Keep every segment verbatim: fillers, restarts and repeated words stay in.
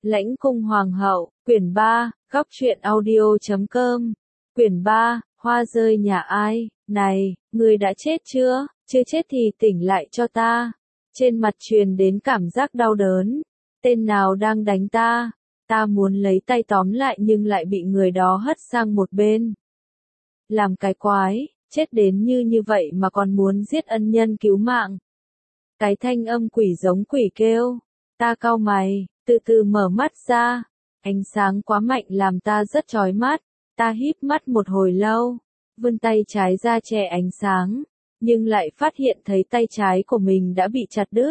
Lãnh cung hoàng hậu, quyển ba, góc truyện audio chấm com, quyển ba, hoa rơi nhà ai, này, người đã chết chưa, chưa chết thì tỉnh lại cho ta. Trên mặt truyền đến cảm giác đau đớn, tên nào đang đánh ta, ta muốn lấy tay tóm lại nhưng lại bị người đó hất sang một bên. Làm cái quái, chết đến như như vậy mà còn muốn giết ân nhân cứu mạng. Cái thanh âm quỷ giống quỷ kêu, ta cau mày, từ từ mở mắt ra, ánh sáng quá mạnh làm ta rất chói mắt, ta híp mắt một hồi lâu, vươn tay trái ra che ánh sáng, nhưng lại phát hiện thấy tay trái của mình đã bị chặt đứt.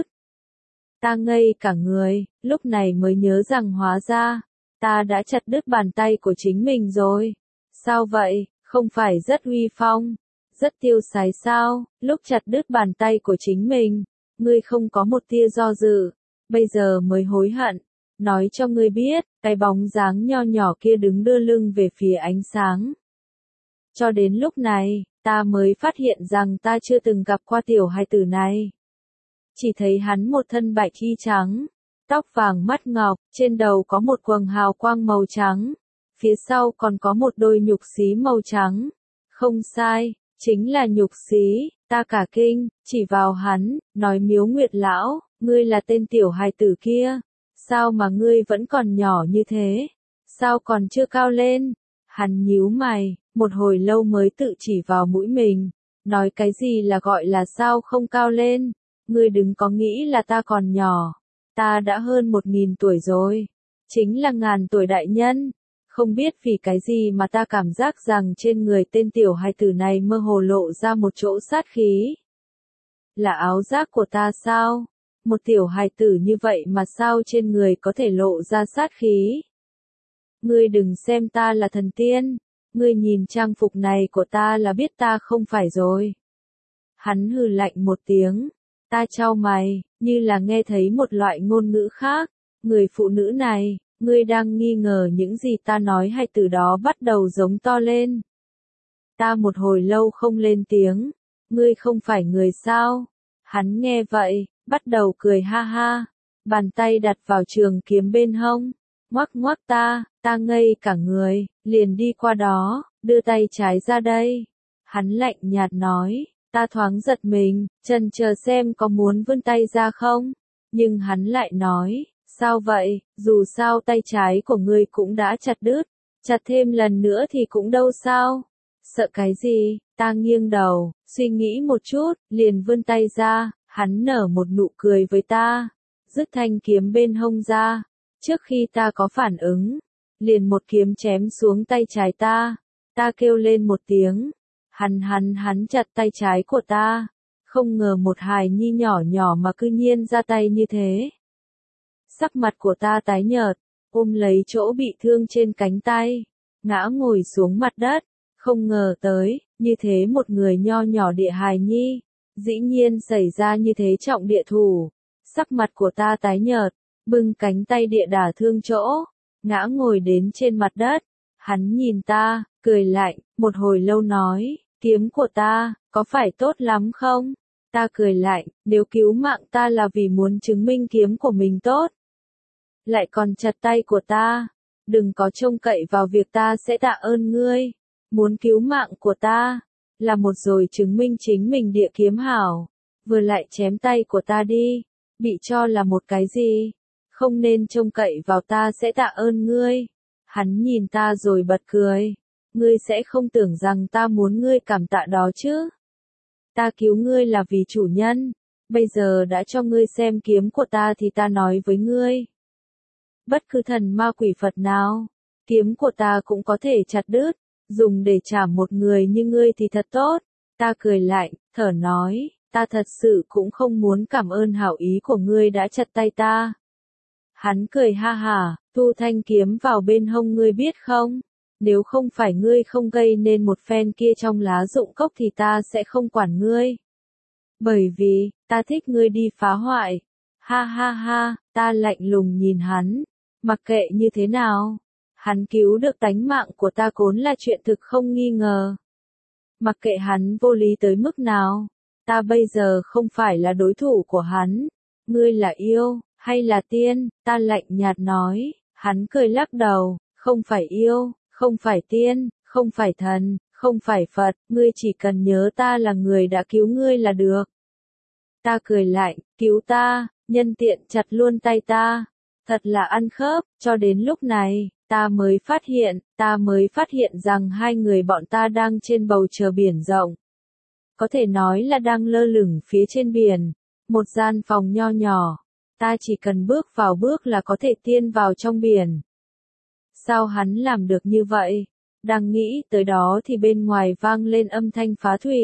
Ta ngây cả người, lúc này mới nhớ rằng hóa ra, ta đã chặt đứt bàn tay của chính mình rồi. Sao vậy, không phải rất uy phong, rất tiêu sái sao, lúc chặt đứt bàn tay của chính mình, ngươi không có một tia do dự, bây giờ mới hối hận. Nói cho ngươi biết, cái bóng dáng nho nhỏ kia đứng đưa lưng về phía ánh sáng. Cho đến lúc này, ta mới phát hiện rằng ta chưa từng gặp qua tiểu hài tử này. Chỉ thấy hắn một thân bạch y trắng, tóc vàng mắt ngọc, trên đầu có một quầng hào quang màu trắng, phía sau còn có một đôi nhục xí màu trắng. Không sai, chính là nhục xí, ta cả kinh, chỉ vào hắn, nói Miếu Nguyệt lão, ngươi là tên tiểu hài tử kia. Sao mà ngươi vẫn còn nhỏ như thế? Sao còn chưa cao lên? Hắn nhíu mày, một hồi lâu mới tự chỉ vào mũi mình, nói cái gì là gọi là sao không cao lên? Ngươi đừng có nghĩ là ta còn nhỏ, ta đã hơn một nghìn tuổi rồi, chính là ngàn tuổi đại nhân. Không biết vì cái gì mà ta cảm giác rằng trên người tên tiểu hài tử này mơ hồ lộ ra một chỗ sát khí. Là áo giáp của ta sao? Một tiểu hài tử như vậy mà sao trên người có thể lộ ra sát khí? Ngươi đừng xem ta là thần tiên, ngươi nhìn trang phục này của ta là biết ta không phải rồi. Hắn hừ lạnh một tiếng, ta chau mày, như là nghe thấy một loại ngôn ngữ khác. Người phụ nữ này, ngươi đang nghi ngờ những gì ta nói hay từ đó bắt đầu giống to lên. Ta một hồi lâu không lên tiếng, ngươi không phải người sao? Hắn nghe vậy, bắt đầu cười ha ha, bàn tay đặt vào trường kiếm bên hông, ngoắc ngoắc ta, ta ngây cả người, liền đi qua đó, đưa tay trái ra đây. Hắn lạnh nhạt nói, ta thoáng giật mình, chần chờ xem có muốn vươn tay ra không, nhưng hắn lại nói, sao vậy, dù sao tay trái của ngươi cũng đã chặt đứt, chặt thêm lần nữa thì cũng đâu sao, sợ cái gì, ta nghiêng đầu, suy nghĩ một chút, liền vươn tay ra. Hắn nở một nụ cười với ta, rút thanh kiếm bên hông ra, trước khi ta có phản ứng, liền một kiếm chém xuống tay trái ta, ta kêu lên một tiếng, hắn hắn hắn chặt tay trái của ta, không ngờ một hài nhi nhỏ nhỏ mà cư nhiên ra tay như thế. Sắc mặt của ta tái nhợt, ôm lấy chỗ bị thương trên cánh tay, ngã ngồi xuống mặt đất, không ngờ tới, như thế một người nho nhỏ địa hài nhi. Dĩ nhiên xảy ra như thế trọng địa thủ, sắc mặt của ta tái nhợt, bưng cánh tay địa đả thương chỗ, ngã ngồi đến trên mặt đất, hắn nhìn ta, cười lạnh, một hồi lâu nói, kiếm của ta, có phải tốt lắm không? Ta cười lạnh, nếu cứu mạng ta là vì muốn chứng minh kiếm của mình tốt, lại còn chặt tay của ta, đừng có trông cậy vào việc ta sẽ tạ ơn ngươi, muốn cứu mạng của ta. Là một rồi chứng minh chính mình địa kiếm hảo, vừa lại chém tay của ta đi, bị cho là một cái gì, không nên trông cậy vào ta sẽ tạ ơn ngươi. Hắn nhìn ta rồi bật cười, ngươi sẽ không tưởng rằng ta muốn ngươi cảm tạ đó chứ. Ta cứu ngươi là vì chủ nhân, bây giờ đã cho ngươi xem kiếm của ta thì ta nói với ngươi. Bất cứ thần ma quỷ Phật nào, kiếm của ta cũng có thể chặt đứt. Dùng để chảm một người như ngươi thì thật tốt. Ta cười lạnh, thở nói, ta thật sự cũng không muốn cảm ơn hảo ý của ngươi đã chặt tay ta. Hắn cười ha hả, thu thanh kiếm vào bên hông ngươi biết không? Nếu không phải ngươi không gây nên một phen kia trong lá dụng cốc thì ta sẽ không quản ngươi. Bởi vì, ta thích ngươi đi phá hoại. Ha ha ha, ta lạnh lùng nhìn hắn, mặc kệ như thế nào. Hắn cứu được tánh mạng của ta vốn là chuyện thực không nghi ngờ. Mặc kệ hắn vô lý tới mức nào, ta bây giờ không phải là đối thủ của hắn. Ngươi là yêu, hay là tiên, ta lạnh nhạt nói, Hắn cười lắc đầu, không phải yêu, không phải tiên, không phải thần, không phải Phật, ngươi chỉ cần nhớ ta là người đã cứu ngươi là được. Ta cười lạnh, cứu ta, nhân tiện chặt luôn tay ta. Thật là ăn khớp, cho đến lúc này, ta mới phát hiện, ta mới phát hiện rằng hai người bọn ta đang trên bầu trời biển rộng. Có thể nói là đang lơ lửng phía trên biển, một gian phòng nho nhỏ, ta chỉ cần bước vào bước là có thể tiên vào trong biển. Sao hắn làm được như vậy? Đang nghĩ tới đó thì bên ngoài vang lên âm thanh phá thủy.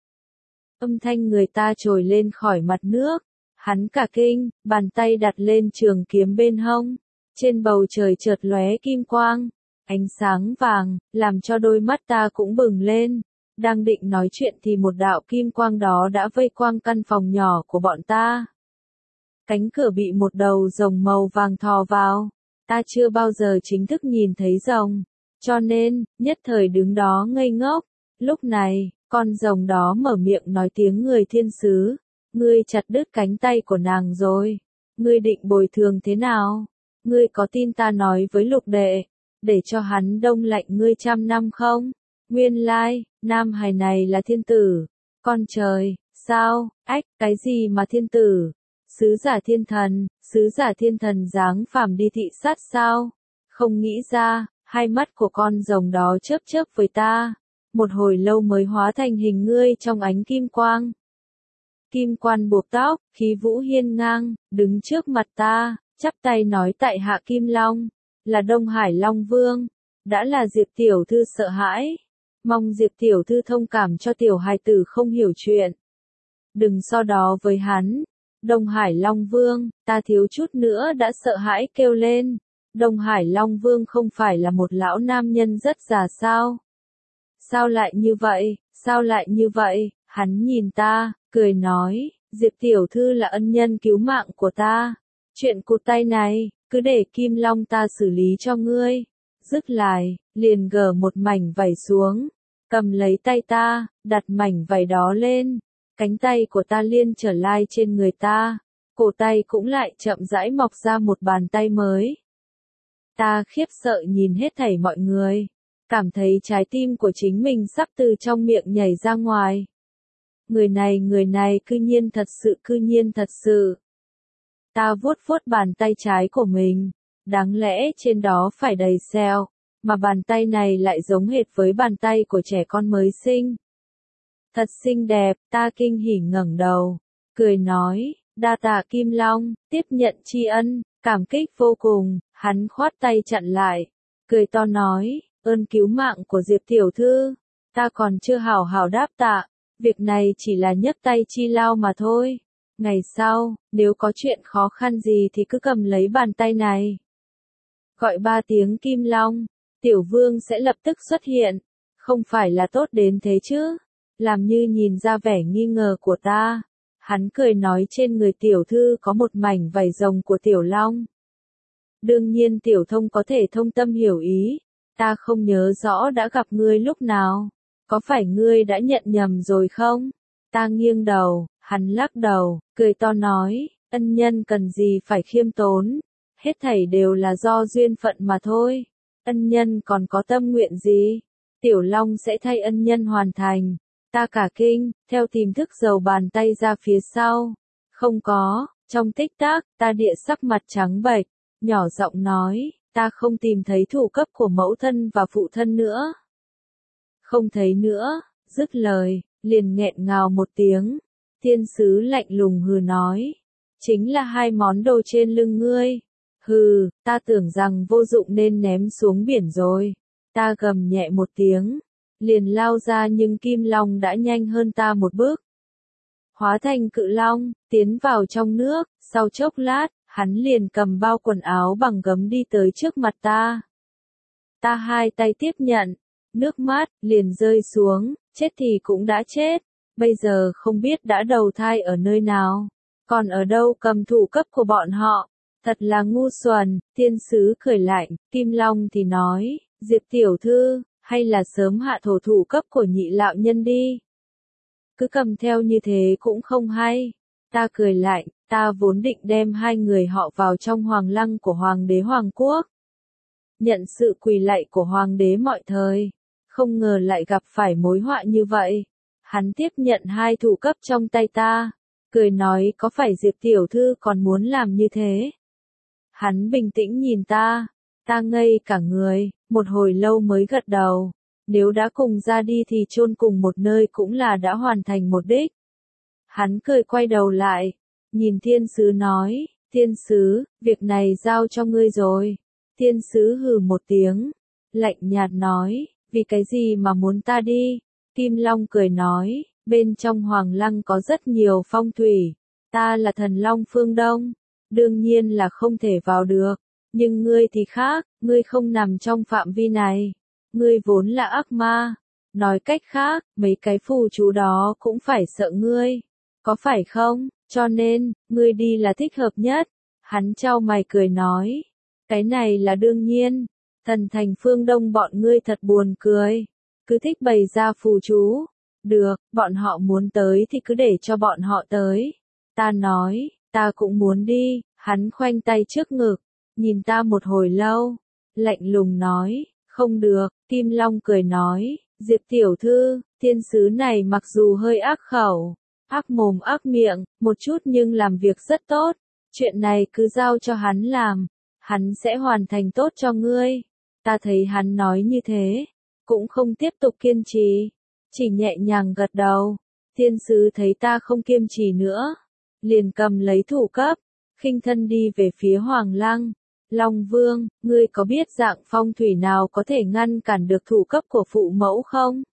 Âm thanh người ta trồi lên khỏi mặt nước. Hắn cả kinh, bàn tay đặt lên trường kiếm bên hông. Trên bầu trời chợt lóe kim quang, ánh sáng vàng, làm cho đôi mắt ta cũng bừng lên. Đang định nói chuyện thì một đạo kim quang đó đã vây quang căn phòng nhỏ của bọn ta. Cánh cửa bị một đầu rồng màu vàng thò vào. Ta chưa bao giờ chính thức nhìn thấy rồng, cho nên, nhất thời đứng đó ngây ngốc. Lúc này, con rồng đó mở miệng nói tiếng người thiên sứ. Ngươi chặt đứt cánh tay của nàng rồi. Ngươi định bồi thường thế nào? Ngươi có tin ta nói với lục đệ, để cho hắn đông lạnh ngươi trăm năm không? Nguyên lai, nam hài này là thiên tử. Con trời, sao, ách, cái gì mà thiên tử? Sứ giả thiên thần, sứ giả thiên thần dáng phàm đi thị sát sao? Không nghĩ ra, hai mắt của con rồng đó chớp chớp với ta. Một hồi lâu mới hóa thành hình ngươi trong ánh kim quang. Kim quan buộc tóc, khí vũ hiên ngang, đứng trước mặt ta, chắp tay nói tại hạ Kim Long, là Đông Hải Long Vương, đã là Diệp tiểu thư sợ hãi, mong Diệp tiểu thư thông cảm cho tiểu hài tử không hiểu chuyện. Đừng so đó với hắn, Đông Hải Long Vương, ta thiếu chút nữa đã sợ hãi kêu lên, Đông Hải Long Vương không phải là một lão nam nhân rất già sao? Sao lại như vậy, sao lại như vậy, hắn nhìn ta, cười nói, Diệp tiểu thư là ân nhân cứu mạng của ta. Chuyện cụt tay này, cứ để Kim Long ta xử lý cho ngươi. Dứt lời, liền gỡ một mảnh vảy xuống, cầm lấy tay ta, đặt mảnh vảy đó lên. Cánh tay của ta liên trở lại trên người ta, cổ tay cũng lại chậm rãi mọc ra một bàn tay mới. Ta khiếp sợ nhìn hết thảy mọi người, cảm thấy trái tim của chính mình sắp từ trong miệng nhảy ra ngoài. Người này người này cư nhiên thật sự cư nhiên thật sự. Ta vuốt vuốt bàn tay trái của mình, đáng lẽ trên đó phải đầy sẹo, mà bàn tay này lại giống hệt với bàn tay của trẻ con mới sinh. Thật xinh đẹp, ta kinh hỉ ngẩng đầu, cười nói, đa tạ Kim Long, tiếp nhận tri ân, cảm kích vô cùng, hắn khoát tay chặn lại, cười to nói, ơn cứu mạng của Diệp tiểu thư, ta còn chưa hảo hảo đáp tạ, việc này chỉ là nhấc tay chi lao mà thôi. Ngày sau, nếu có chuyện khó khăn gì thì cứ cầm lấy bàn tay này. Gọi ba tiếng Kim Long, tiểu vương sẽ lập tức xuất hiện, không phải là tốt đến thế chứ? Làm như nhìn ra vẻ nghi ngờ của ta. Hắn cười nói trên người tiểu thư có một mảnh vảy rồng của tiểu long. Đương nhiên tiểu thông có thể thông tâm hiểu ý, ta không nhớ rõ đã gặp ngươi lúc nào, có phải ngươi đã nhận nhầm rồi không? Ta nghiêng đầu, hắn lắc đầu, cười to nói, ân nhân cần gì phải khiêm tốn, hết thảy đều là do duyên phận mà thôi, ân nhân còn có tâm nguyện gì, tiểu long sẽ thay ân nhân hoàn thành. Ta cả kinh, theo tìm thức giầu bàn tay ra phía sau. Không có, trong tích tắc, ta địa sắc mặt trắng bệch, nhỏ giọng nói, ta không tìm thấy thủ cấp của mẫu thân và phụ thân nữa. Không thấy nữa, dứt lời, liền nghẹn ngào một tiếng. Thiên sứ lạnh lùng hừ nói, chính là hai món đồ trên lưng ngươi. Hừ, ta tưởng rằng vô dụng nên ném xuống biển rồi. Ta gầm nhẹ một tiếng, liền lao ra nhưng Kim Long đã nhanh hơn ta một bước. Hóa thành cự long, tiến vào trong nước, sau chốc lát, hắn liền cầm bao quần áo bằng gấm đi tới trước mặt ta. Ta hai tay tiếp nhận, nước mắt, liền rơi xuống, chết thì cũng đã chết, bây giờ không biết đã đầu thai ở nơi nào, còn ở đâu cầm thủ cấp của bọn họ, thật là ngu xuẩn, thiên sứ cười lạnh, Kim Long thì nói, Diệp tiểu thư, hay là sớm hạ thổ thủ cấp của nhị lão nhân đi. Cứ cầm theo như thế cũng không hay. Ta cười lạnh, ta vốn định đem hai người họ vào trong hoàng lăng của hoàng đế Hoàng Quốc. nhận sự quỳ lạy của hoàng đế mọi thời. Không ngờ lại gặp phải mối họa như vậy. Hắn tiếp nhận hai thủ cấp trong tay ta, cười nói có phải Diệp tiểu thư còn muốn làm như thế? Hắn bình tĩnh nhìn ta, ta ngây cả người, một hồi lâu mới gật đầu. Nếu đã cùng ra đi thì chôn cùng một nơi cũng là đã hoàn thành một đích. Hắn cười quay đầu lại, nhìn thiên sứ nói, thiên sứ, việc này giao cho ngươi rồi. Thiên sứ hừ một tiếng, lạnh nhạt nói, vì cái gì mà muốn ta đi? Kim Long cười nói, bên trong Hoàng Lăng có rất nhiều phong thủy, ta là thần Long phương Đông, đương nhiên là không thể vào được, nhưng ngươi thì khác, ngươi không nằm trong phạm vi này, ngươi vốn là ác ma, nói cách khác, mấy cái phù chú đó cũng phải sợ ngươi, có phải không, cho nên, ngươi đi là thích hợp nhất. Hắn chau mày cười nói, cái này là đương nhiên, thần thành phương Đông bọn ngươi thật buồn cười, cứ thích bày ra phù chú. Được, bọn họ muốn tới thì cứ để cho bọn họ tới. Ta nói, ta cũng muốn đi, hắn khoanh tay trước ngực, nhìn ta một hồi lâu, lạnh lùng nói, không được, Kim Long cười nói, Diệp tiểu thư, thiên sứ này mặc dù hơi ác khẩu, ác mồm ác miệng, một chút nhưng làm việc rất tốt, chuyện này cứ giao cho hắn làm, hắn sẽ hoàn thành tốt cho ngươi. Ta thấy hắn nói như thế, cũng không tiếp tục kiên trì, chỉ nhẹ nhàng gật đầu. Thiên sứ thấy ta không kiên trì nữa, liền cầm lấy thủ cấp, khinh thân đi về phía Hoàng Lăng. Long Vương, ngươi có biết dạng phong thủy nào có thể ngăn cản được thủ cấp của phụ mẫu không?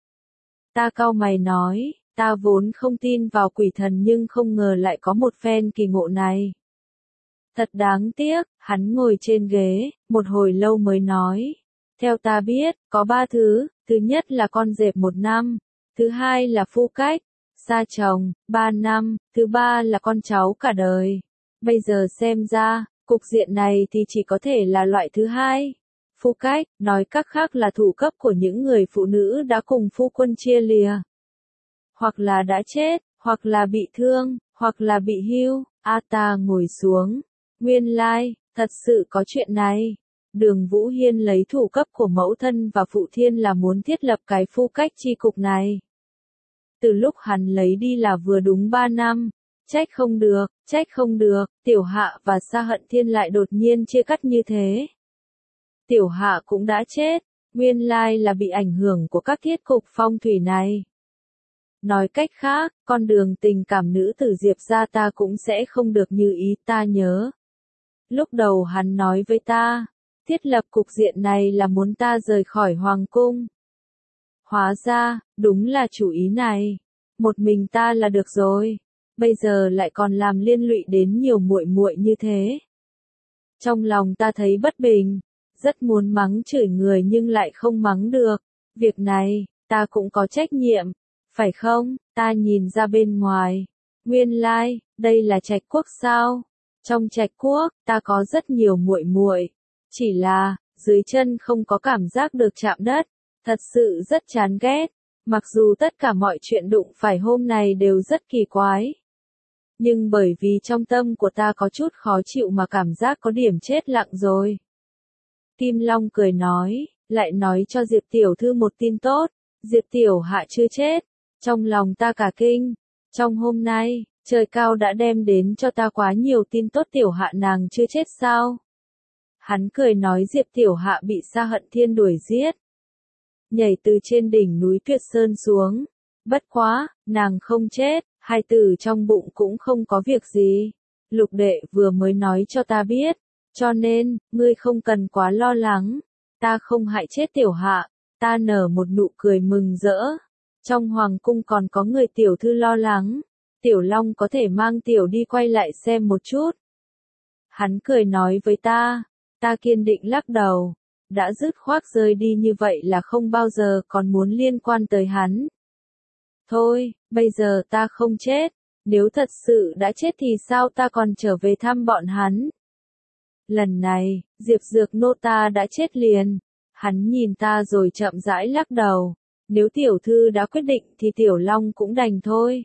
Ta cau mày nói, ta vốn không tin vào quỷ thần nhưng không ngờ lại có một phen kỳ ngộ này. Thật đáng tiếc, hắn ngồi trên ghế, một hồi lâu mới nói. Theo ta biết, có ba thứ, thứ nhất là con rệp một năm, thứ hai là phu cách, xa chồng, ba năm, thứ ba là con cháu cả đời. Bây giờ xem ra, cục diện này thì chỉ có thể là loại thứ hai. Phu cách, nói cách khác là thủ cấp của những người phụ nữ đã cùng phu quân chia lìa. Hoặc là đã chết, hoặc là bị thương, hoặc là bị hưu. A ta ngồi xuống. Nguyên lai, thật sự có chuyện này. Đường Vũ Hiên lấy thủ cấp của mẫu thân và phụ thiên là muốn thiết lập cái phu cách chi cục này. Từ lúc hắn lấy đi là vừa đúng ba năm. Trách không được, trách không được, Tiểu Hạ và Sa Hận Thiên lại đột nhiên chia cắt như thế. Tiểu Hạ cũng đã chết, nguyên lai là bị ảnh hưởng của các thiết cục phong thủy này. Nói cách khác, con đường tình cảm nữ tử Diệp gia ta cũng sẽ không được như ý ta nhớ. Lúc đầu hắn nói với ta, thiết lập cục diện này là muốn ta rời khỏi hoàng cung. Hóa ra, đúng là chủ ý này. Một mình ta là được rồi. Bây giờ lại còn làm liên lụy đến nhiều muội muội như thế. Trong lòng ta thấy bất bình, rất muốn mắng chửi người nhưng lại không mắng được. Việc này, ta cũng có trách nhiệm, phải không? Ta nhìn ra bên ngoài. Nguyên lai, like, đây là Trạch Quốc sao? Trong Trạch Quốc, ta có rất nhiều muội muội, chỉ là dưới chân không có cảm giác được chạm đất, thật sự rất chán ghét. Mặc dù tất cả mọi chuyện đụng phải hôm nay đều rất kỳ quái, nhưng bởi vì trong tâm của ta có chút khó chịu mà cảm giác có điểm chết lặng rồi. Kim Long cười nói, lại nói cho Diệp tiểu thư một tin tốt, Diệp tiểu hạ chưa chết. Trong lòng ta cả kinh, trong hôm nay, trời cao đã đem đến cho ta quá nhiều tin tốt. Tiểu hạ nàng chưa chết sao? Hắn cười nói Diệp tiểu hạ bị Sa Hận Thiên đuổi giết, nhảy từ trên đỉnh núi Tuyệt Sơn xuống. Bất quá, nàng không chết, hai tử trong bụng cũng không có việc gì. Lục đệ vừa mới nói cho ta biết, cho nên, ngươi không cần quá lo lắng. Ta không hại chết tiểu hạ. Ta nở một nụ cười mừng rỡ. Trong hoàng cung còn có người tiểu thư lo lắng. Tiểu Long có thể mang tiểu đi quay lại xem một chút. Hắn cười nói với ta. Ta kiên định lắc đầu. Đã dứt khoát rơi đi như vậy là không bao giờ còn muốn liên quan tới hắn. Thôi, bây giờ ta không chết. Nếu thật sự đã chết thì sao ta còn trở về thăm bọn hắn? Lần này, Diệp Dược nô ta đã chết liền. Hắn nhìn ta rồi chậm rãi lắc đầu. Nếu tiểu thư đã quyết định thì tiểu Long cũng đành thôi.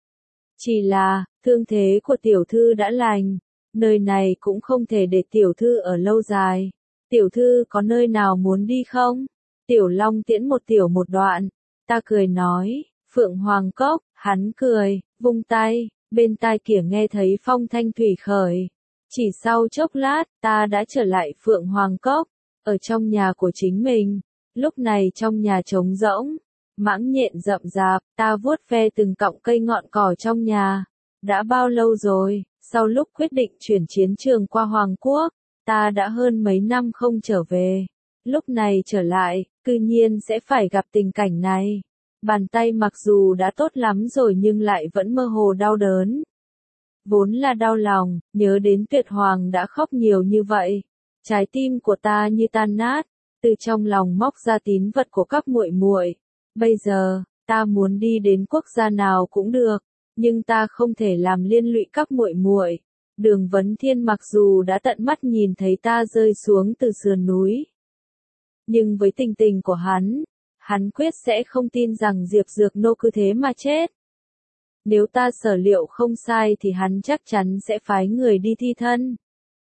Chỉ là, thương thế của tiểu thư đã lành. Nơi này cũng không thể để tiểu thư ở lâu dài. Tiểu thư có nơi nào muốn đi không? Tiểu Long tiễn một tiểu một đoạn. Ta cười nói, Phượng Hoàng Cốc, hắn cười, vung tay, bên tai kia nghe thấy phong thanh thủy khởi. Chỉ sau chốc lát, ta đã trở lại Phượng Hoàng Cốc, ở trong nhà của chính mình. Lúc này trong nhà trống rỗng, mãng nhện rậm rạp, ta vuốt ve từng cọng cây ngọn cỏ trong nhà. Đã bao lâu rồi, sau lúc quyết định chuyển chiến trường qua Hoàng Quốc, ta đã hơn mấy năm không trở về. Lúc này trở lại, cư nhiên sẽ phải gặp tình cảnh này. Bàn tay mặc dù đã tốt lắm rồi nhưng lại vẫn mơ hồ đau đớn. Vốn là đau lòng, nhớ đến Tuyệt Hoàng đã khóc nhiều như vậy. Trái tim của ta như tan nát, từ trong lòng móc ra tín vật của các muội muội. Bây giờ, ta muốn đi đến quốc gia nào cũng được, nhưng ta không thể làm liên lụy các muội muội. Đường Vấn Thiên mặc dù đã tận mắt nhìn thấy ta rơi xuống từ sườn núi, nhưng với tình tình của hắn, hắn quyết sẽ không tin rằng Diệp Dược Nô cứ thế mà chết. Nếu ta sở liệu không sai thì hắn chắc chắn sẽ phái người đi thi thân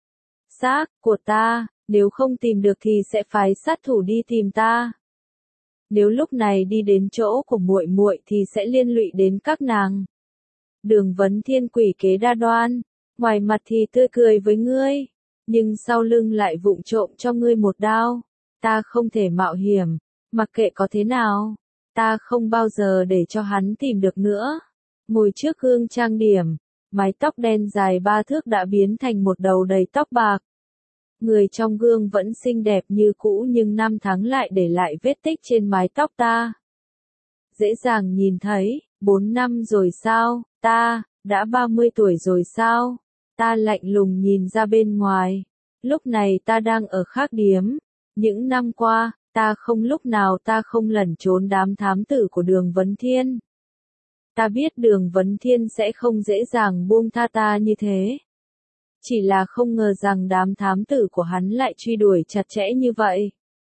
xác của ta, nếu không tìm được thì sẽ phái sát thủ đi tìm ta. Nếu lúc này đi đến chỗ của muội muội thì sẽ liên lụy đến các nàng. Đường Vấn Thiên quỷ kế đa đoan, ngoài mặt thì tươi cười với ngươi, nhưng sau lưng lại vụng trộm cho ngươi một đao. Ta không thể mạo hiểm, mặc kệ có thế nào, ta không bao giờ để cho hắn tìm được nữa. Ngồi trước gương trang điểm, mái tóc đen dài ba thước đã biến thành một đầu đầy tóc bạc. Người trong gương vẫn xinh đẹp như cũ nhưng năm tháng lại để lại vết tích trên mái tóc ta. Dễ dàng nhìn thấy, bốn năm rồi sao, ta, đã ba mươi tuổi rồi sao? Ta lạnh lùng nhìn ra bên ngoài. Lúc này ta đang ở khác điếm. Những năm qua, ta không lúc nào ta không lẩn trốn đám thám tử của Đường Vấn Thiên. Ta biết Đường Vấn Thiên sẽ không dễ dàng buông tha ta như thế. Chỉ là không ngờ rằng đám thám tử của hắn lại truy đuổi chặt chẽ như vậy.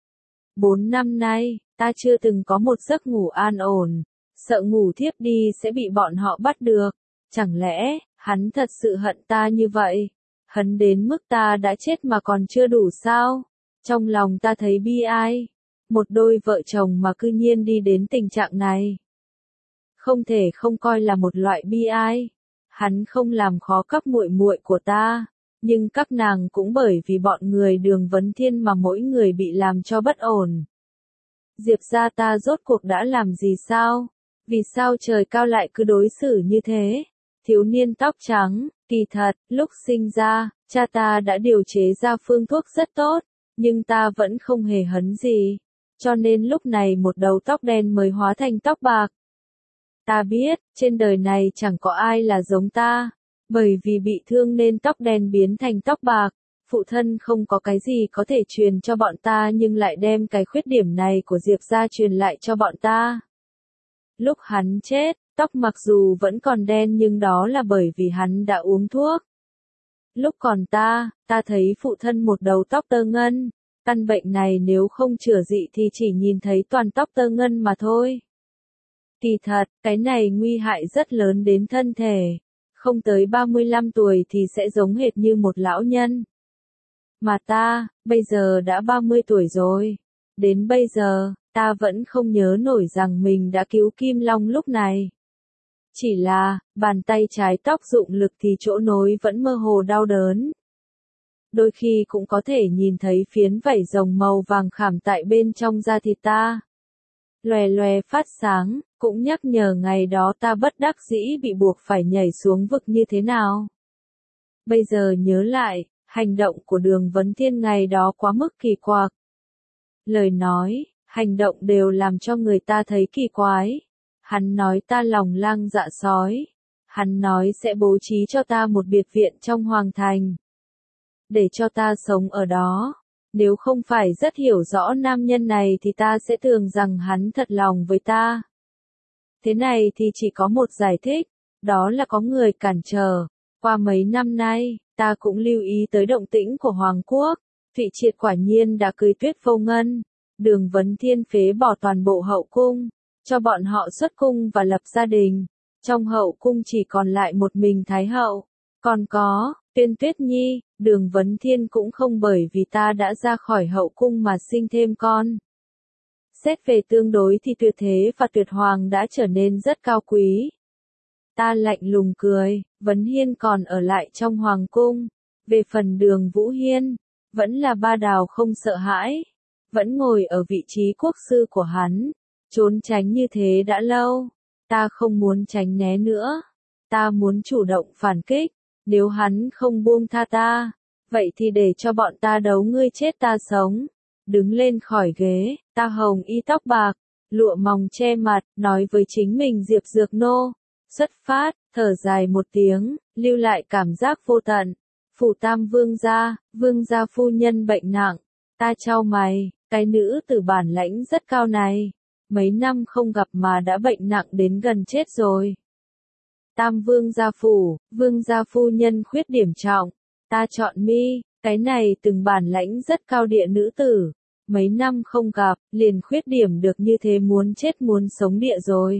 Bốn năm nay, ta chưa từng có một giấc ngủ an ổn, sợ ngủ thiếp đi sẽ bị bọn họ bắt được. Chẳng lẽ, hắn thật sự hận ta như vậy? Hận đến mức ta đã chết mà còn chưa đủ sao? Trong lòng ta thấy bi ai. Một đôi vợ chồng mà cư nhiên đi đến tình trạng này. Không thể không coi là một loại bi ai. Hắn không làm khó các muội muội của ta, nhưng các nàng cũng bởi vì bọn người Đường Vấn Thiên mà mỗi người bị làm cho bất ổn. Diệp gia ta rốt cuộc đã làm gì sao? Vì sao trời cao lại cứ đối xử như thế? Thiếu niên tóc trắng, kỳ thật, lúc sinh ra, cha ta đã điều chế ra phương thuốc rất tốt, nhưng ta vẫn không hề hấn gì. Cho nên lúc này một đầu tóc đen mới hóa thành tóc bạc. Ta biết, trên đời này chẳng có ai là giống ta, bởi vì bị thương nên tóc đen biến thành tóc bạc. Phụ thân không có cái gì có thể truyền cho bọn ta nhưng lại đem cái khuyết điểm này của Diệp gia truyền lại cho bọn ta. Lúc hắn chết, tóc mặc dù vẫn còn đen nhưng đó là bởi vì hắn đã uống thuốc. Lúc còn ta, ta thấy phụ thân một đầu tóc tơ ngân, căn bệnh này nếu không chữa trị thì chỉ nhìn thấy toàn tóc tơ ngân mà thôi. Kỳ thật, cái này nguy hại rất lớn đến thân thể, không tới ba mươi lăm tuổi thì sẽ giống hệt như một lão nhân. Mà ta, bây giờ đã ba mươi tuổi rồi, đến bây giờ, ta vẫn không nhớ nổi rằng mình đã cứu Kim Long lúc này. Chỉ là, bàn tay trái tóc dụng lực thì chỗ nối vẫn mơ hồ đau đớn. Đôi khi cũng có thể nhìn thấy phiến vảy rồng màu vàng khảm tại bên trong da thịt ta. Lòe lòe phát sáng, cũng nhắc nhở ngày đó ta bất đắc dĩ bị buộc phải nhảy xuống vực như thế nào. Bây giờ nhớ lại, hành động của Đường Vấn Thiên ngày đó quá mức kỳ quặc. Lời nói, hành động đều làm cho người ta thấy kỳ quái. Hắn nói ta lòng lang dạ sói. Hắn nói sẽ bố trí cho ta một biệt viện trong Hoàng Thành. Để cho ta sống ở đó. Nếu không phải rất hiểu rõ nam nhân này thì ta sẽ tưởng rằng hắn thật lòng với ta. Thế này thì chỉ có một giải thích, đó là có người cản trở. Qua mấy năm nay, ta cũng lưu ý tới động tĩnh của Hoàng Quốc. Thụy Triệt quả nhiên đã cưới Tuyết Vô Ngân. Đường Vấn Thiên phế bỏ toàn bộ hậu cung, cho bọn họ xuất cung và lập gia đình. Trong hậu cung chỉ còn lại một mình Thái hậu. Còn có, Tuyên Tuyết Nhi, Đường Vấn Thiên cũng không bởi vì ta đã ra khỏi hậu cung mà sinh thêm con. Xét về tương đối thì Tuyệt Thế và Tuyệt Hoàng đã trở nên rất cao quý. Ta lạnh lùng cười, Vấn Hiên còn ở lại trong Hoàng cung. Về phần Đường Vũ Hiên, vẫn là ba đào không sợ hãi. Vẫn ngồi ở vị trí quốc sư của hắn. Trốn tránh như thế đã lâu. Ta không muốn tránh né nữa. Ta muốn chủ động phản kích. Nếu hắn không buông tha ta, vậy thì để cho bọn ta đấu ngươi chết ta sống. Đứng lên khỏi ghế, ta hồng y tóc bạc, lụa mỏng che mặt, nói với chính mình Diệp Dược Nô. Xuất phát, thở dài một tiếng, lưu lại cảm giác vô tận. Phủ Tam vương gia, vương gia phu nhân bệnh nặng. Ta chau mày, cái nữ tử bản lãnh rất cao này. Mấy năm không gặp mà đã bệnh nặng đến gần chết rồi. Tam vương gia phủ, vương gia phu nhân khuyết điểm trọng. Ta chọn mi, cái này từng bản lãnh rất cao địa nữ tử. Mấy năm không gặp, liền khuyết điểm được như thế muốn chết muốn sống địa rồi.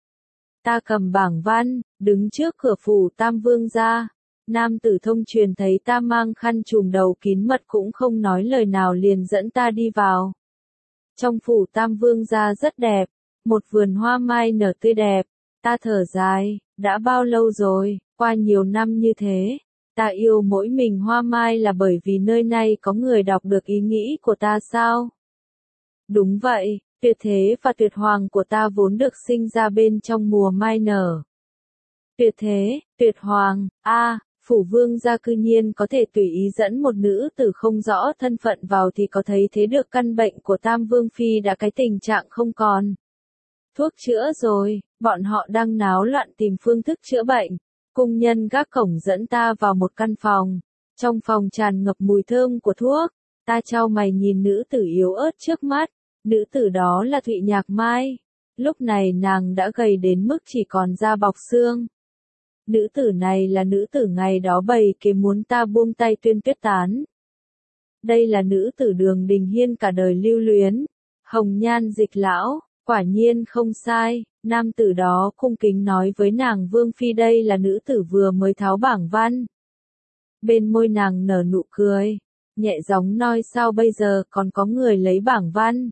Ta cầm bảng văn, đứng trước cửa phủ Tam vương gia. Nam tử thông truyền thấy ta mang khăn trùm đầu kín mật cũng không nói lời nào liền dẫn ta đi vào. Trong phủ Tam vương gia rất đẹp, một vườn hoa mai nở tươi đẹp. Ta thở dài, đã bao lâu rồi, qua nhiều năm như thế. Ta yêu mỗi mình hoa mai là bởi vì nơi này có người đọc được ý nghĩ của ta sao? Đúng vậy, Tuyệt Thế và Tuyệt Hoàng của ta vốn được sinh ra bên trong mùa mai nở. Tuyệt Thế, Tuyệt Hoàng, a, à, phủ vương gia cư nhiên có thể tùy ý dẫn một nữ tử không rõ thân phận vào thì có thấy thế được căn bệnh của Tam vương phi đã cái tình trạng không còn. Thuốc chữa rồi, bọn họ đang náo loạn tìm phương thức chữa bệnh. Cung nhân gác cổng dẫn ta vào một căn phòng. Trong phòng tràn ngập mùi thơm của thuốc. Ta chau mày nhìn nữ tử yếu ớt trước mắt. Nữ tử đó là Thụy Nhạc Mai. Lúc này nàng đã gầy đến mức chỉ còn da bọc xương. Nữ tử này là nữ tử ngày đó bày kế muốn ta buông tay Tuyên Tuyết tán. Đây là nữ tử Đường Đình Hiên cả đời lưu luyến. Hồng nhan dịch lão. Quả nhiên không sai, nam tử đó cung kính nói với nàng Vương Phi đây là nữ tử vừa mới tháo bảng văn. Bên môi nàng nở nụ cười, nhẹ giọng nói sao bây giờ còn có người lấy bảng văn.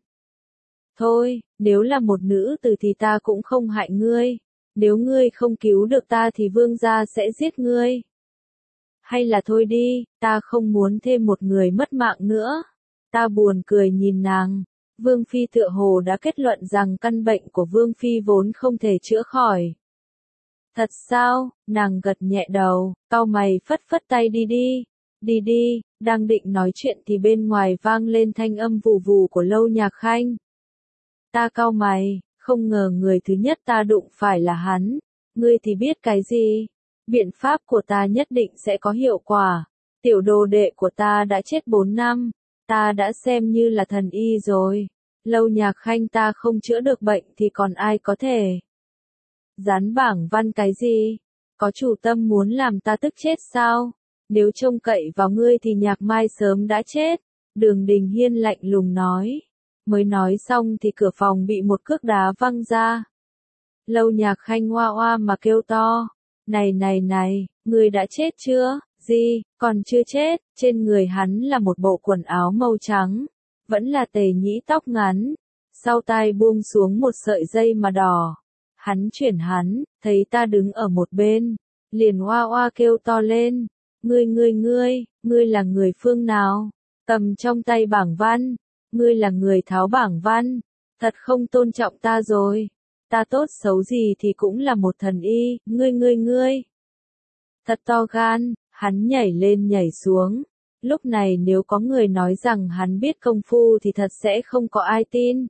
Thôi, nếu là một nữ tử thì ta cũng không hại ngươi, nếu ngươi không cứu được ta thì vương gia sẽ giết ngươi. Hay là thôi đi, ta không muốn thêm một người mất mạng nữa. Ta buồn cười nhìn nàng. Vương Phi tựa hồ đã kết luận rằng căn bệnh của Vương Phi vốn không thể chữa khỏi. Thật sao? Nàng gật nhẹ đầu, cau mày phất phất tay đi đi, đi đi, đang định nói chuyện thì bên ngoài vang lên thanh âm vù vù của Lâu Nhạc Khanh. Ta cau mày, không ngờ người thứ nhất ta đụng phải là hắn, ngươi thì biết cái gì? Biện pháp của ta nhất định sẽ có hiệu quả, tiểu đồ đệ của ta đã chết bốn năm. Ta đã xem như là thần y rồi. Lâu Nhạc Khanh ta không chữa được bệnh thì còn ai có thể. Dán bảng văn cái gì? Có chủ tâm muốn làm ta tức chết sao? Nếu trông cậy vào ngươi thì Nhạc Mai sớm đã chết. Đường Đình Hiên lạnh lùng nói. Mới nói xong thì cửa phòng bị một cước đá văng ra. Lâu Nhạc Khanh hoa hoa mà kêu to. Này này này, ngươi đã chết chưa? Gì, còn chưa chết, trên người hắn là một bộ quần áo màu trắng, vẫn là tề nhĩ tóc ngắn, sau tai buông xuống một sợi dây mà đỏ. Hắn chuyển hắn, thấy ta đứng ở một bên, liền oa oa kêu to lên, ngươi ngươi ngươi, ngươi là người phương nào? Cầm trong tay bảng văn, ngươi là người tháo bảng văn, thật không tôn trọng ta rồi, ta tốt xấu gì thì cũng là một thần y, ngươi ngươi ngươi. Thật to gan. Hắn nhảy lên nhảy xuống. Lúc này nếu có người nói rằng hắn biết công phu thì thật sẽ không có ai tin.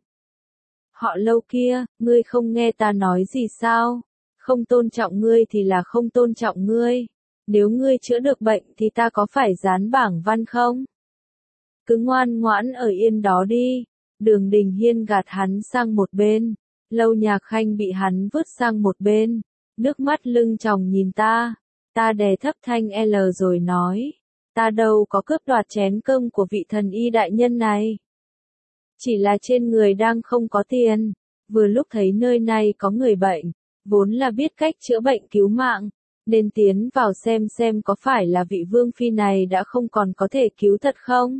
Họ Lâu kia, ngươi không nghe ta nói gì sao? Không tôn trọng ngươi thì là không tôn trọng ngươi. Nếu ngươi chữa được bệnh thì ta có phải dán bảng văn không? Cứ ngoan ngoãn ở yên đó đi. Đường Đình Hiên gạt hắn sang một bên. Lâu Nhạc Khanh bị hắn vứt sang một bên. Nước mắt lưng tròng nhìn ta. Ta đè thấp thanh L rồi nói, ta đâu có cướp đoạt chén cơm của vị thần y đại nhân này. Chỉ là trên người đang không có tiền, vừa lúc thấy nơi này có người bệnh, vốn là biết cách chữa bệnh cứu mạng, nên tiến vào xem xem có phải là vị vương phi này đã không còn có thể cứu thật không?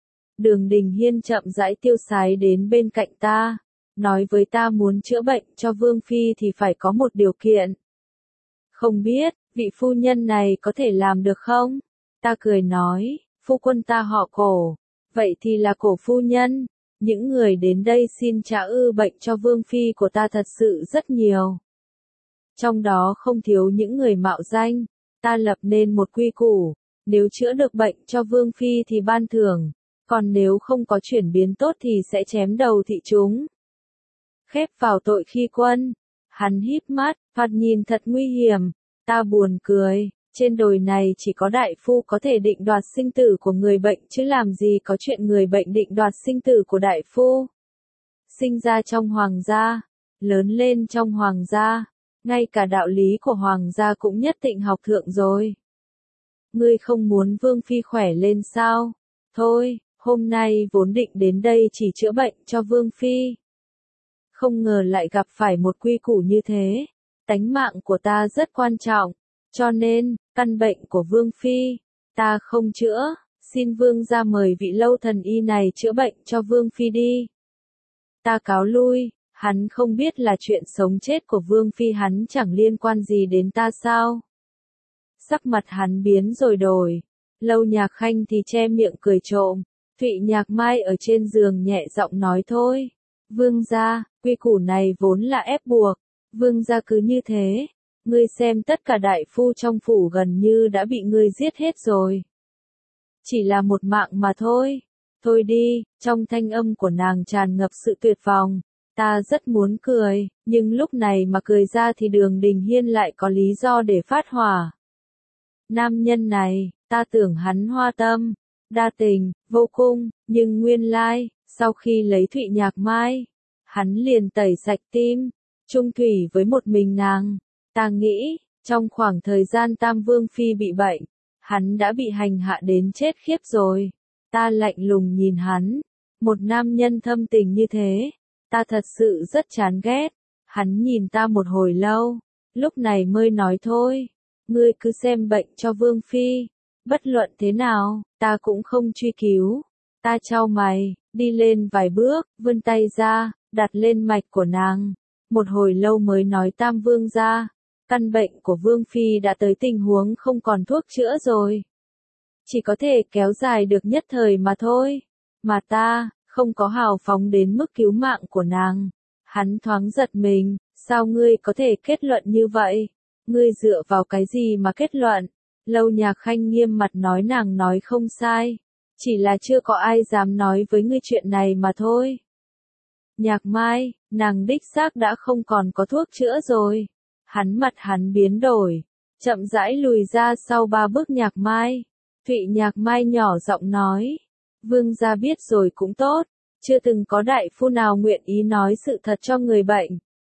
Đường Đình Hiên chậm rãi tiêu sái đến bên cạnh ta, nói với ta muốn chữa bệnh cho vương phi thì phải có một điều kiện. Không biết, vị phu nhân này có thể làm được không? Ta cười nói, phu quân ta họ Cổ, vậy thì là Cổ phu nhân. Những người đến đây xin trả ư bệnh cho vương phi của ta thật sự rất nhiều. Trong đó không thiếu những người mạo danh, ta lập nên một quy củ, nếu chữa được bệnh cho vương phi thì ban thưởng, còn nếu không có chuyển biến tốt thì sẽ chém đầu thị chúng. Khép vào tội khi quân, hắn híp mắt, thoạt nhìn thật nguy hiểm, ta buồn cười, trên đồi này chỉ có đại phu có thể định đoạt sinh tử của người bệnh chứ làm gì có chuyện người bệnh định đoạt sinh tử của đại phu. Sinh ra trong hoàng gia, lớn lên trong hoàng gia, ngay cả đạo lý của hoàng gia cũng nhất định học thượng rồi. Ngươi không muốn vương phi khỏe lên sao? Thôi, hôm nay vốn định đến đây chỉ chữa bệnh cho vương phi. Không ngờ lại gặp phải một quy củ như thế. Tánh mạng của ta rất quan trọng, cho nên, căn bệnh của vương phi, ta không chữa, xin vương gia mời vị lâu thần y này chữa bệnh cho vương phi đi. Ta cáo lui, hắn không biết là chuyện sống chết của vương phi hắn chẳng liên quan gì đến ta sao. Sắc mặt hắn biến rồi đổi, Lâu Nhạc Khanh thì che miệng cười trộm, Thụy Nhạc Mai ở trên giường nhẹ giọng nói thôi. Vương gia, quy củ này vốn là ép buộc, vương gia cứ như thế, ngươi xem tất cả đại phu trong phủ gần như đã bị ngươi giết hết rồi. Chỉ là một mạng mà thôi, thôi đi, trong thanh âm của nàng tràn ngập sự tuyệt vọng, ta rất muốn cười, nhưng lúc này mà cười ra thì Đường Đình Hiên lại có lý do để phát hỏa. Nam nhân này, ta tưởng hắn hoa tâm, đa tình, vô cung, nhưng nguyên lai, sau khi lấy Thụy Nhạc Mai, hắn liền tẩy sạch tim, chung thủy với một mình nàng. Ta nghĩ, trong khoảng thời gian Tam Vương Phi bị bệnh, hắn đã bị hành hạ đến chết khiếp rồi. Ta lạnh lùng nhìn hắn, một nam nhân thâm tình như thế, ta thật sự rất chán ghét. Hắn nhìn ta một hồi lâu, lúc này mới nói thôi, ngươi cứ xem bệnh cho Vương Phi, bất luận thế nào, ta cũng không truy cứu. Ta chau mày, đi lên vài bước, vươn tay ra, đặt lên mạch của nàng. Một hồi lâu mới nói Tam Vương gia, căn bệnh của Vương Phi đã tới tình huống không còn thuốc chữa rồi. Chỉ có thể kéo dài được nhất thời mà thôi. Mà ta, không có hào phóng đến mức cứu mạng của nàng. Hắn thoáng giật mình, sao ngươi có thể kết luận như vậy? Ngươi dựa vào cái gì mà kết luận? Lâu Nhạc Khanh nghiêm mặt nói nàng nói không sai. Chỉ là chưa có ai dám nói với ngươi chuyện này mà thôi. Nhạc Mai, nàng đích xác đã không còn có thuốc chữa rồi. Hắn mặt hắn biến đổi, chậm rãi lùi ra sau ba bước Nhạc Mai. Thụy Nhạc Mai nhỏ giọng nói, vương gia biết rồi cũng tốt, chưa từng có đại phu nào nguyện ý nói sự thật cho người bệnh.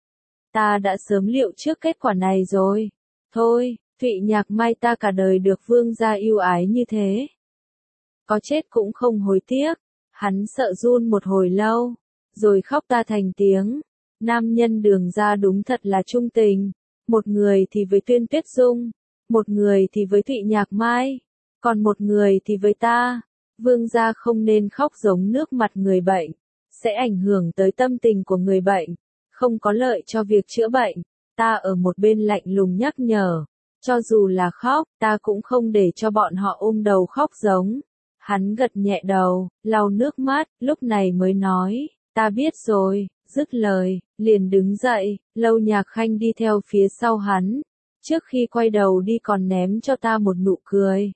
Ta đã sớm liệu trước kết quả này rồi. Thôi, Thụy Nhạc Mai ta cả đời được vương gia yêu ái như thế. Có chết cũng không hối tiếc. Hắn sợ run một hồi lâu, rồi khóc ta thành tiếng. Nam nhân Đường gia đúng thật là trung tình. Một người thì với Tuyên Tuyết Dung, một người thì với Thụy Nhạc Mai, còn một người thì với ta. Vương gia không nên khóc giống nước mặt người bệnh, sẽ ảnh hưởng tới tâm tình của người bệnh, không có lợi cho việc chữa bệnh. Ta ở một bên lạnh lùng nhắc nhở, cho dù là khóc, ta cũng không để cho bọn họ ôm đầu khóc giống. Hắn gật nhẹ đầu, lau nước mắt, lúc này mới nói, ta biết rồi, dứt lời, liền đứng dậy, Lâu Nhạc Khanh đi theo phía sau hắn, trước khi quay đầu đi còn ném cho ta một nụ cười.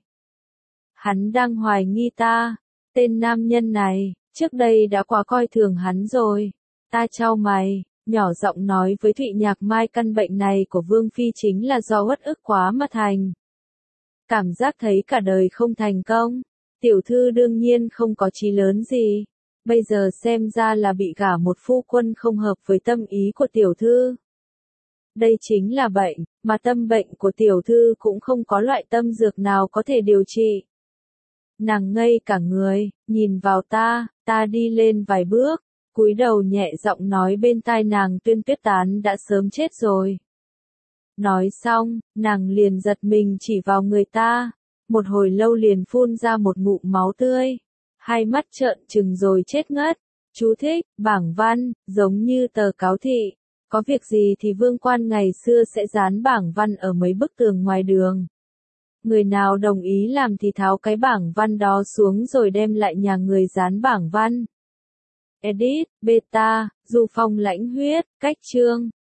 Hắn đang hoài nghi ta, tên nam nhân này, trước đây đã quá coi thường hắn rồi. Ta chau mày, nhỏ giọng nói với Thụy Nhạc Mai căn bệnh này của Vương Phi chính là do uất ức quá mà thành. Cảm giác thấy cả đời không thành công, tiểu thư đương nhiên không có chí lớn gì. Bây giờ xem ra là bị gả một phu quân không hợp với tâm ý của tiểu thư. Đây chính là bệnh, mà tâm bệnh của tiểu thư cũng không có loại tâm dược nào có thể điều trị. Nàng ngây cả người, nhìn vào ta, ta đi lên vài bước, cúi đầu nhẹ giọng nói bên tai nàng Tuyên Tuyết Tán đã sớm chết rồi. Nói xong, nàng liền giật mình chỉ vào người ta. Một hồi lâu liền phun ra một ngụm máu tươi. Hai mắt trợn trừng rồi chết ngất. Chú thích, bảng văn, giống như tờ cáo thị. Có việc gì thì vương quan ngày xưa sẽ dán bảng văn ở mấy bức tường ngoài đường. Người nào đồng ý làm thì tháo cái bảng văn đó xuống rồi đem lại nhà người dán bảng văn. Edit, beta, Du Phong lãnh huyết, cách chương.